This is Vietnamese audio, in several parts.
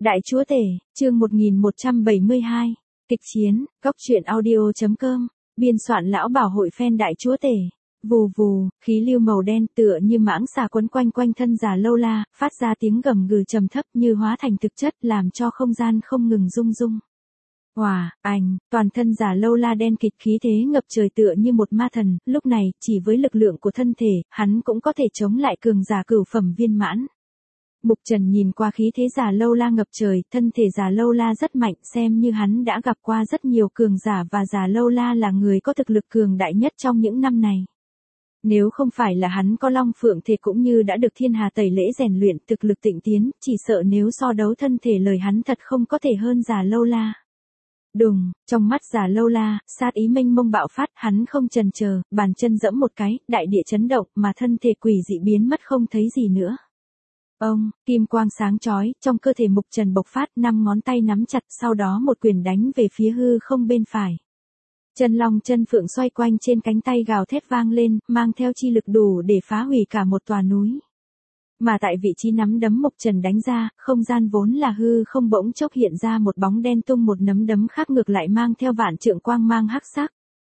Đại Chúa Tể, chương 1172, kịch chiến, góc truyện audio.com, biên soạn lão bảo hội fan Đại Chúa Tể. Vù vù, khí lưu màu đen tựa như mãng xà quấn quanh quanh thân Già Lâu La, phát ra tiếng gầm gừ trầm thấp như hóa thành thực chất làm cho không gian không ngừng rung rung. Toàn thân Già Lâu La đen kịt khí thế ngập trời tựa như một ma thần, lúc này, chỉ với lực lượng của thân thể, hắn cũng có thể chống lại cường giả cửu phẩm viên mãn. Mục Trần nhìn qua khí thế Già Lâu La ngập trời, thân thể Già Lâu La rất mạnh, xem như hắn đã gặp qua rất nhiều cường giả và Già Lâu La là người có thực lực cường đại nhất trong những năm này. Nếu không phải là hắn có Long Phượng thể cũng như đã được thiên hà tẩy lễ rèn luyện thực lực tịnh tiến, chỉ sợ nếu so đấu thân thể lời hắn thật không có thể hơn Già Lâu La. Đùng, trong mắt Già Lâu La, sát ý mênh mông bạo phát, hắn không chần chờ, bàn chân giẫm một cái, đại địa chấn động mà thân thể quỷ dị biến mất không thấy gì nữa. Ông, kim quang sáng chói, trong cơ thể Mục Trần bộc phát, 5 ngón tay nắm chặt, sau đó một quyền đánh về phía hư không bên phải. Chân long chân phượng xoay quanh trên cánh tay gào thét vang lên, mang theo chi lực đủ để phá hủy cả một tòa núi. Mà tại vị trí nắm đấm Mục Trần đánh ra, không gian vốn là hư không bỗng chốc hiện ra một bóng đen tung một nắm đấm khác ngược lại mang theo vạn trượng quang mang hắc sắc.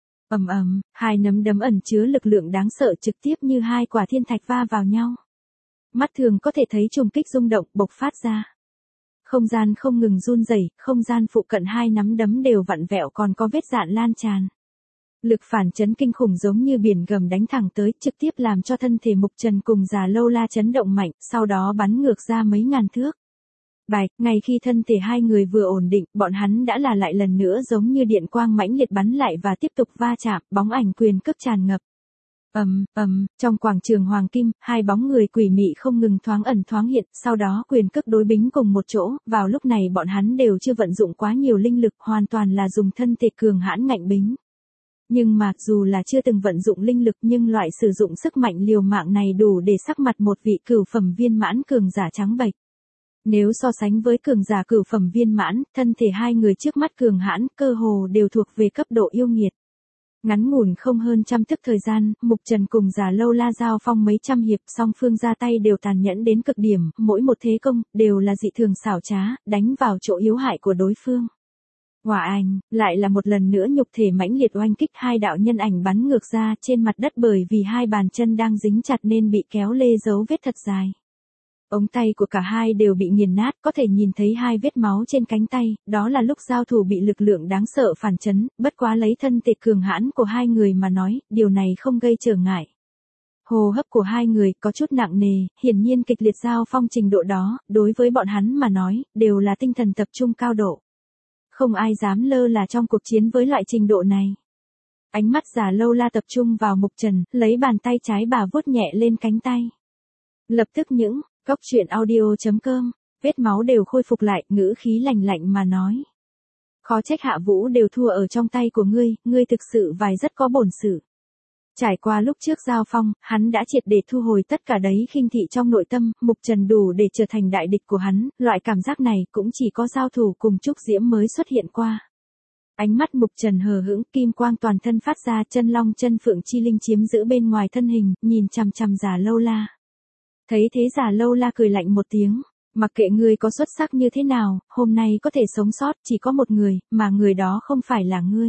Hai nắm đấm ẩn chứa lực lượng đáng sợ trực tiếp như hai quả thiên thạch va vào nhau. Mắt thường có thể thấy trùng kích rung động bộc phát ra. Không gian không ngừng run rẩy, không gian phụ cận hai nắm đấm đều vặn vẹo còn có vết dạn lan tràn. Lực phản chấn kinh khủng giống như biển gầm đánh thẳng tới, trực tiếp làm cho thân thể Mục Trần cùng Già Lâu La chấn động mạnh, sau đó bắn ngược ra mấy ngàn thước. Ngay khi thân thể hai người vừa ổn định, bọn hắn đã là lại lần nữa giống như điện quang mãnh liệt bắn lại và tiếp tục va chạm, bóng ảnh quyền cước tràn ngập. Trong quảng trường hoàng kim, hai bóng người quỷ mị không ngừng thoáng ẩn thoáng hiện, sau đó quyền cước đối bính cùng một chỗ, vào lúc này bọn hắn đều chưa vận dụng quá nhiều linh lực, hoàn toàn là dùng thân thể cường hãn ngạnh bính. Nhưng mà, dù là chưa từng vận dụng linh lực nhưng loại sử dụng sức mạnh liều mạng này đủ để sắc mặt một vị cửu phẩm viên mãn cường giả trắng bệch. Nếu so sánh với cường giả cửu phẩm viên mãn, thân thể hai người trước mắt cường hãn, cơ hồ đều thuộc về cấp độ yêu nghiệt. Ngắn ngủn không hơn trăm tức thời gian, Mục Trần cùng Già Lâu La giao phong mấy trăm hiệp, song phương ra tay đều tàn nhẫn đến cực điểm, mỗi một thế công, đều là dị thường xảo trá, đánh vào chỗ yếu hại của đối phương. Lại là một lần nữa nhục thể mãnh liệt oanh kích, hai đạo nhân ảnh bắn ngược ra trên mặt đất bởi vì hai bàn chân đang dính chặt nên bị kéo lê dấu vết thật dài. Ống tay của cả hai đều bị nghiền nát, có thể nhìn thấy hai vết máu trên cánh tay, đó là lúc giao thủ bị lực lượng đáng sợ phản chấn, bất quá lấy thân thể cường hãn của hai người mà nói, điều này không gây trở ngại. Hô hấp của hai người có chút nặng nề, hiển nhiên kịch liệt giao phong trình độ đó, đối với bọn hắn mà nói, đều là tinh thần tập trung cao độ. Không ai dám lơ là trong cuộc chiến với loại trình độ này. Ánh mắt Già Lâu La tập trung vào Mục Trần, lấy bàn tay trái bà vuốt nhẹ lên cánh tay. Lập tức những góc truyện audio.com, vết máu đều khôi phục lại, ngữ khí lạnh lạnh mà nói. Khó trách Hạ Vũ đều thua ở trong tay của ngươi thực sự rất có bổn sự. Trải qua lúc trước giao phong, hắn đã triệt để thu hồi tất cả đấy khinh thị trong nội tâm, Mục Trần đủ để trở thành đại địch của hắn, loại cảm giác này cũng chỉ có giao thủ cùng Trúc Diễm mới xuất hiện qua. Ánh mắt Mục Trần hờ hững, kim quang toàn thân phát ra, chân long chân phượng chi linh chiếm giữ bên ngoài thân hình, nhìn chằm chằm Già Lâu La. Thấy thế Già Lâu La cười lạnh một tiếng, mặc kệ ngươi có xuất sắc như thế nào, hôm nay có thể sống sót chỉ có một người, mà người đó không phải là ngươi.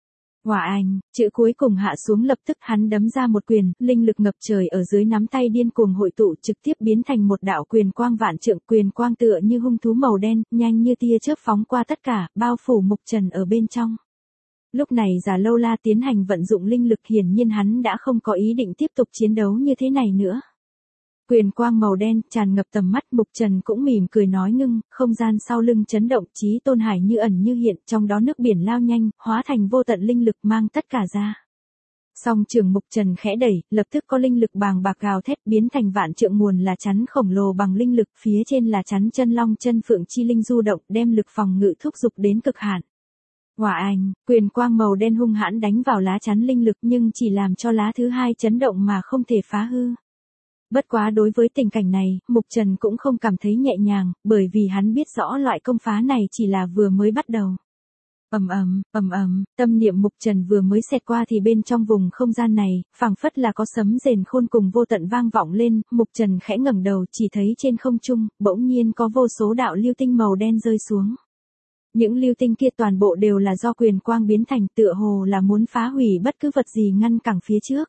Chữ cuối cùng hạ xuống lập tức hắn đấm ra một quyền, linh lực ngập trời ở dưới nắm tay điên cuồng hội tụ trực tiếp biến thành một đạo quyền quang vạn trượng, quyền quang tựa như hung thú màu đen, nhanh như tia chớp phóng qua tất cả, bao phủ Mục Trần ở bên trong. Lúc này Già Lâu La tiến hành vận dụng linh lực, hiển nhiên hắn đã không có ý định tiếp tục chiến đấu như thế này nữa. Quyền quang màu đen tràn ngập tầm mắt, Mục Trần cũng mỉm cười nói ngưng, không gian sau lưng chấn động, chí tôn hải như ẩn như hiện, trong đó nước biển lao nhanh, hóa thành vô tận linh lực mang tất cả ra. Song trường Mục Trần khẽ đẩy, lập tức có linh lực bàng bạc gào thét biến thành vạn trượng nguồn là chắn khổng lồ bằng linh lực, phía trên là chắn chân long chân phượng chi linh du động, đem lực phòng ngự thúc giục đến cực hạn. Quyền quang màu đen hung hãn đánh vào lá chắn linh lực nhưng chỉ làm cho lá thứ hai chấn động mà không thể phá hư. Bất quá đối với tình cảnh này, Mục Trần cũng không cảm thấy nhẹ nhàng, bởi vì hắn biết rõ loại công phá này chỉ là vừa mới bắt đầu. Tâm niệm Mục Trần vừa mới xẹt qua thì bên trong vùng không gian này, phảng phất là có sấm rền khôn cùng vô tận vang vọng lên, Mục Trần khẽ ngẩng đầu chỉ thấy trên không trung, bỗng nhiên có vô số đạo lưu tinh màu đen rơi xuống. Những lưu tinh kia toàn bộ đều là do quyền quang biến thành, tựa hồ là muốn phá hủy bất cứ vật gì ngăn cản phía trước.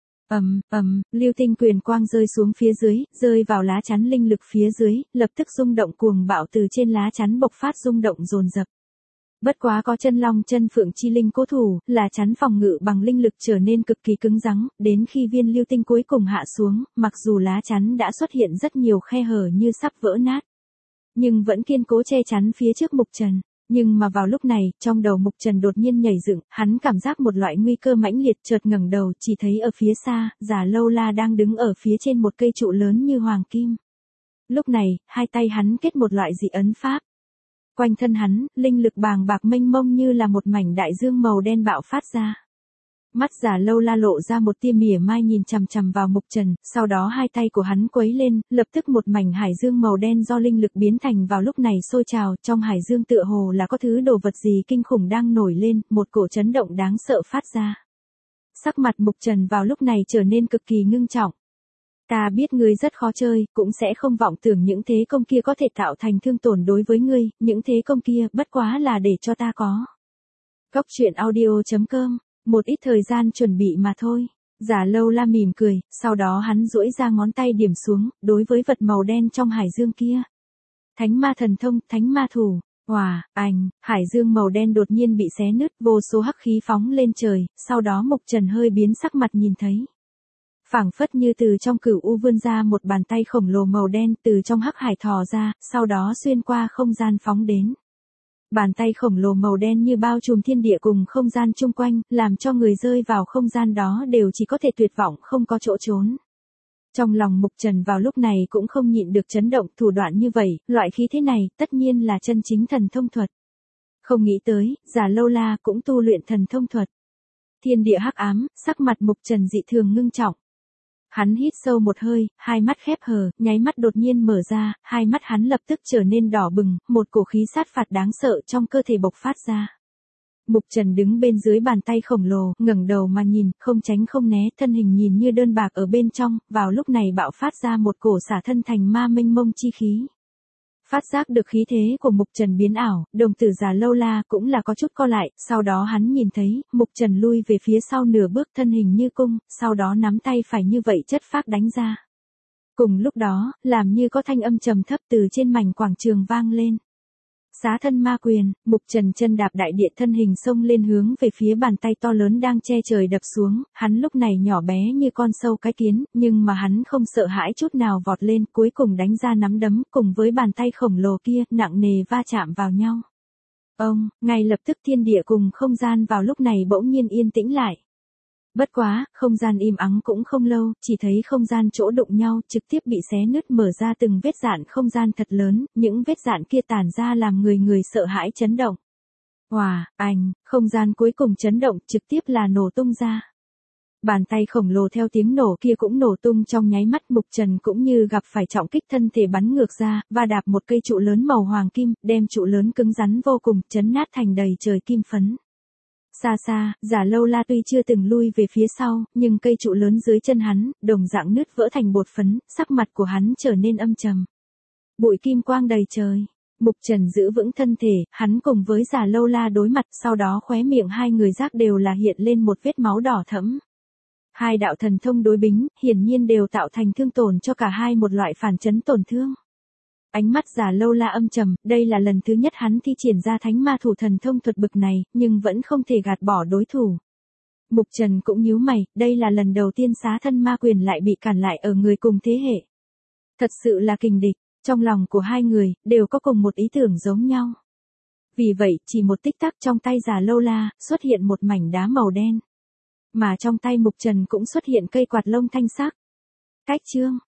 Lưu tinh quyền quang rơi xuống phía dưới, rơi vào lá chắn linh lực phía dưới, lập tức rung động cuồng bạo từ trên lá chắn bộc phát rung động dồn dập. Bất quá có chân long chân phượng chi linh cố thủ, là chắn phòng ngự bằng linh lực trở nên cực kỳ cứng rắn, đến khi viên lưu tinh cuối cùng hạ xuống, mặc dù lá chắn đã xuất hiện rất nhiều khe hở như sắp vỡ nát, nhưng vẫn kiên cố che chắn phía trước Mục Trần. Nhưng mà vào lúc này, trong đầu Mục Trần đột nhiên nhảy dựng, hắn cảm giác một loại nguy cơ mãnh liệt, chợt ngẩng đầu chỉ thấy ở phía xa, Già Lâu La đang đứng ở phía trên một cây trụ lớn như hoàng kim. Lúc này, hai tay hắn kết một loại dị ấn pháp. Quanh thân hắn, linh lực bàng bạc mênh mông như là một mảnh đại dương màu đen bạo phát ra. Mắt Già Lâu La lộ ra một tia mỉa mai nhìn chằm chằm vào Mục Trần, sau đó hai tay của hắn quấy lên, lập tức một mảnh hải dương màu đen do linh lực biến thành vào lúc này sôi trào, trong hải dương tựa hồ là có thứ đồ vật gì kinh khủng đang nổi lên, một cổ chấn động đáng sợ phát ra. Sắc mặt Mục Trần vào lúc này trở nên cực kỳ ngưng trọng. Ta biết ngươi rất khó chơi, cũng sẽ không vọng tưởng những thế công kia có thể tạo thành thương tổn đối với ngươi, những thế công kia bất quá là để cho ta có. Góc truyện audio.com, một ít thời gian chuẩn bị mà thôi. Già Lâu La mỉm cười, sau đó hắn duỗi ra ngón tay điểm xuống, đối với vật màu đen trong hải dương kia. Thánh ma thần thông, thánh ma thủ. Hải dương màu đen đột nhiên bị xé nứt, vô số hắc khí phóng lên trời, sau đó Mục Trần hơi biến sắc mặt nhìn thấy. Phảng phất như từ trong cửu u vươn ra một bàn tay khổng lồ màu đen từ trong hắc hải thò ra, sau đó xuyên qua không gian phóng đến. Bàn tay khổng lồ màu đen như bao trùm thiên địa cùng không gian chung quanh, làm cho người rơi vào không gian đó đều chỉ có thể tuyệt vọng không có chỗ trốn. Trong lòng Mục Trần vào lúc này cũng không nhịn được chấn động, thủ đoạn như vậy, loại khí thế này, tất nhiên là chân chính thần thông thuật. Không nghĩ tới, Già Lâu La cũng tu luyện thần thông thuật. Thiên địa hắc ám, sắc mặt Mục Trần dị thường ngưng trọng. Hắn hít sâu một hơi, hai mắt khép hờ, nháy mắt đột nhiên mở ra, hai mắt hắn lập tức trở nên đỏ bừng, một cổ khí sát phạt đáng sợ trong cơ thể bộc phát ra. Mục Trần đứng bên dưới bàn tay khổng lồ, ngẩng đầu mà nhìn, không tránh không né, thân hình nhìn như đơn bạc ở bên trong, vào lúc này bạo phát ra một cổ xả thân thành ma mênh mông chi khí. Phát giác được khí thế của Mục Trần biến ảo, đồng tử Già Lâu La cũng là có chút co lại, sau đó hắn nhìn thấy, Mục Trần lui về phía sau nửa bước thân hình như cung, sau đó nắm tay phải như vậy chất phác đánh ra. Cùng lúc đó, làm như có thanh âm trầm thấp từ trên mảnh quảng trường vang lên. Xá thân ma quyền, Mục Trần chân đạp đại địa thân hình xông lên hướng về phía bàn tay to lớn đang che trời đập xuống, hắn lúc này nhỏ bé như con sâu cái kiến, nhưng mà hắn không sợ hãi chút nào vọt lên, cuối cùng đánh ra nắm đấm cùng với bàn tay khổng lồ kia, nặng nề va chạm vào nhau. Ngay lập tức thiên địa cùng không gian vào lúc này bỗng nhiên yên tĩnh lại. Bất quá, không gian im ắng cũng không lâu, chỉ thấy không gian chỗ đụng nhau trực tiếp bị xé nứt mở ra từng vết dạn không gian thật lớn, những vết dạn kia tản ra làm người sợ hãi chấn động. Không gian cuối cùng chấn động trực tiếp là nổ tung ra. Bàn tay khổng lồ theo tiếng nổ kia cũng nổ tung trong nháy mắt, Mục Trần cũng như gặp phải trọng kích thân thể bắn ngược ra, và đạp một cây trụ lớn màu hoàng kim, đem trụ lớn cứng rắn vô cùng, chấn nát thành đầy trời kim phấn. Xa xa, Già Lâu La tuy chưa từng lui về phía sau, nhưng cây trụ lớn dưới chân hắn, đồng dạng nứt vỡ thành bột phấn, sắc mặt của hắn trở nên âm trầm. Bụi kim quang đầy trời. Mục Trần giữ vững thân thể, hắn cùng với Già Lâu La đối mặt, sau đó khóe miệng hai người giác đều là hiện lên một vết máu đỏ thẫm. Hai đạo thần thông đối bính, hiển nhiên đều tạo thành thương tổn cho cả hai một loại phản chấn tổn thương. Ánh mắt Già Lâu La âm trầm, đây là lần thứ nhất hắn thi triển ra thánh ma thủ thần thông thuật bực này, nhưng vẫn không thể gạt bỏ đối thủ. Mục Trần cũng nhíu mày, đây là lần đầu tiên xá thân ma quyền lại bị cản lại ở người cùng thế hệ. Thật sự là kình địch, trong lòng của hai người, đều có cùng một ý tưởng giống nhau. Vì vậy, chỉ một tích tắc trong tay Già Lâu La, xuất hiện một mảnh đá màu đen. Mà trong tay Mục Trần cũng xuất hiện cây quạt lông thanh sắc. Cách chương.